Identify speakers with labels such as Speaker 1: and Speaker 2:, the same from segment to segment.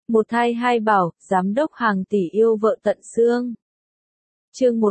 Speaker 1: Một thai hai bảo, giám đốc hàng tỷ yêu vợ tận xương. Chương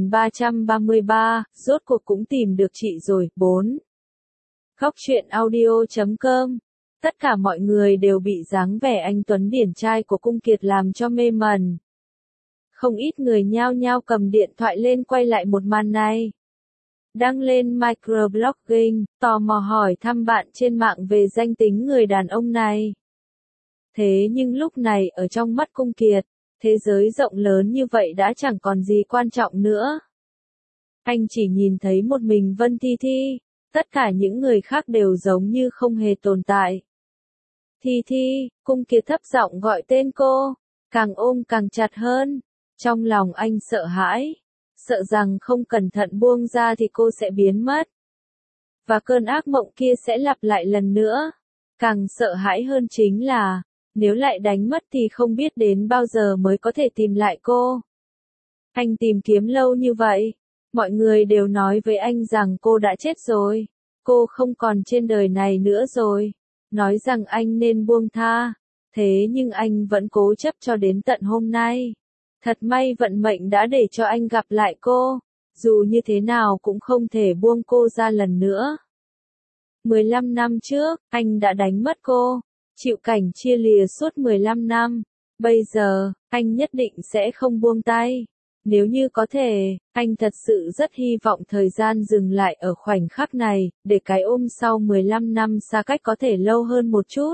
Speaker 1: 1333, rốt cuộc cũng tìm được chị rồi, 4. Góc truyện audio.com. Tất cả mọi người đều bị dáng vẻ anh tuấn điển trai của Cung Kiệt làm cho mê mẩn. Không ít người nhao nhao cầm điện thoại lên quay lại một màn này. Đăng lên microblogging, tò mò hỏi thăm bạn trên mạng về danh tính người đàn ông này. Thế nhưng lúc này ở trong mắt Cung Kiệt, thế giới rộng lớn như vậy đã chẳng còn gì quan trọng nữa. Anh chỉ nhìn thấy một mình Vân Thi Thi, tất cả những người khác đều giống như không hề tồn tại. Thi Thi, Cung Kiệt thấp giọng gọi tên cô, càng ôm càng chặt hơn. Trong lòng anh sợ hãi, sợ rằng không cẩn thận buông ra thì cô sẽ biến mất. Và cơn ác mộng kia sẽ lặp lại lần nữa. Càng sợ hãi hơn chính là, nếu lại đánh mất thì không biết đến bao giờ mới có thể tìm lại cô. Anh tìm kiếm lâu như vậy, mọi người đều nói với anh rằng cô đã chết rồi, cô không còn trên đời này nữa rồi, nói rằng anh nên buông tha, thế nhưng anh vẫn cố chấp cho đến tận hôm nay. Thật may vận mệnh đã để cho anh gặp lại cô, dù như thế nào cũng không thể buông cô ra lần nữa. 15 năm trước, anh đã đánh mất cô, chịu cảnh chia lìa suốt 15 năm. Bây giờ, anh nhất định sẽ không buông tay. Nếu như có thể, anh thật sự rất hy vọng thời gian dừng lại ở khoảnh khắc này, để cái ôm sau 15 năm xa cách có thể lâu hơn một chút.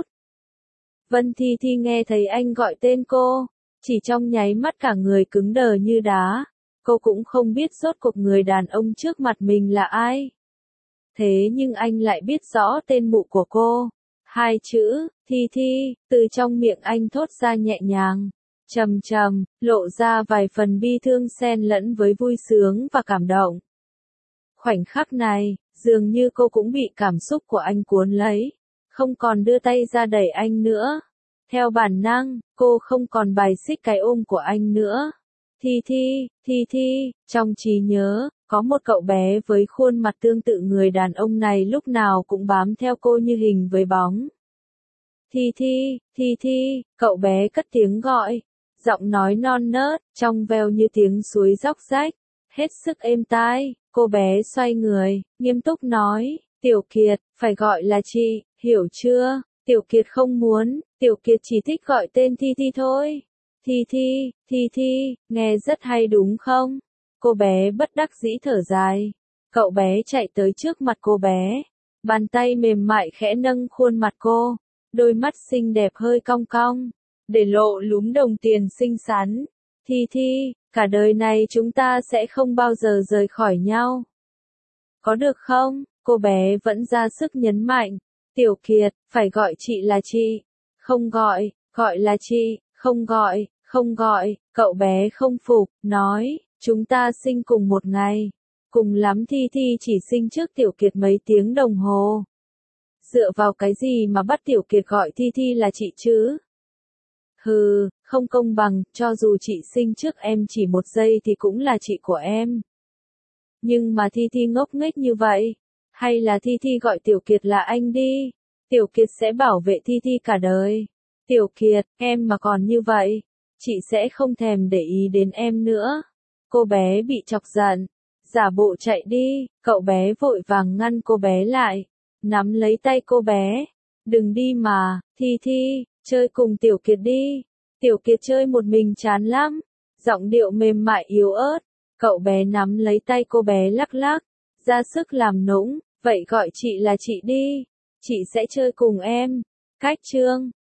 Speaker 1: Vân Thi Thi nghe thấy anh gọi tên cô, chỉ trong nháy mắt cả người cứng đờ như đá. Cô cũng không biết rốt cuộc người đàn ông trước mặt mình là ai. Thế nhưng anh lại biết rõ tên mụ của cô. Hai chữ, Thi Thi, từ trong miệng anh thốt ra nhẹ nhàng, trầm trầm, lộ ra vài phần bi thương xen lẫn với vui sướng và cảm động. Khoảnh khắc này, dường như cô cũng bị cảm xúc của anh cuốn lấy, không còn đưa tay ra đẩy anh nữa. Theo bản năng, cô không còn bài xích cái ôm của anh nữa. Thi Thi, Thi Thi, trong trí nhớ, có một cậu bé với khuôn mặt tương tự người đàn ông này lúc nào cũng bám theo cô như hình với bóng. Thi Thi, Thi Thi, cậu bé cất tiếng gọi, giọng nói non nớt, trong veo như tiếng suối róc rách, hết sức êm tai. Cô bé xoay người, nghiêm túc nói, Tiểu Kiệt, phải gọi là chị, hiểu chưa? Tiểu Kiệt không muốn, Tiểu Kiệt chỉ thích gọi tên Thi Thi thôi. Thi Thi, Thi Thi, nghe rất hay đúng không? Cô bé bất đắc dĩ thở dài. Cậu bé chạy tới trước mặt cô bé. Bàn tay mềm mại khẽ nâng khuôn mặt cô. Đôi mắt xinh đẹp hơi cong cong. Để lộ lúm đồng tiền xinh xắn. Thi Thi, cả đời này chúng ta sẽ không bao giờ rời khỏi nhau. Có được không? Cô bé vẫn ra sức nhấn mạnh. Tiểu Kiệt, phải gọi chị là chị. Không gọi, gọi là chị, không gọi, không gọi. Cậu bé không phục, nói, chúng ta sinh cùng một ngày. Cùng lắm Thi Thi chỉ sinh trước Tiểu Kiệt mấy tiếng đồng hồ. Dựa vào cái gì mà bắt Tiểu Kiệt gọi Thi Thi là chị chứ? Hừ, không công bằng, cho dù chị sinh trước em chỉ một giây thì cũng là chị của em. Nhưng mà Thi Thi ngốc nghếch như vậy. Hay là Thi Thi gọi Tiểu Kiệt là anh đi. Tiểu Kiệt sẽ bảo vệ Thi Thi cả đời. Tiểu Kiệt, em mà còn như vậy, chị sẽ không thèm để ý đến em nữa. Cô bé bị chọc giận, giả bộ chạy đi, cậu bé vội vàng ngăn cô bé lại, nắm lấy tay cô bé. Đừng đi mà, Thi Thi, chơi cùng Tiểu Kiệt đi. Tiểu Kiệt chơi một mình chán lắm. Giọng điệu mềm mại yếu ớt, cậu bé nắm lấy tay cô bé lắc lắc, ra sức làm nũng, vậy gọi chị là chị đi. Chị sẽ chơi cùng em. Cách chương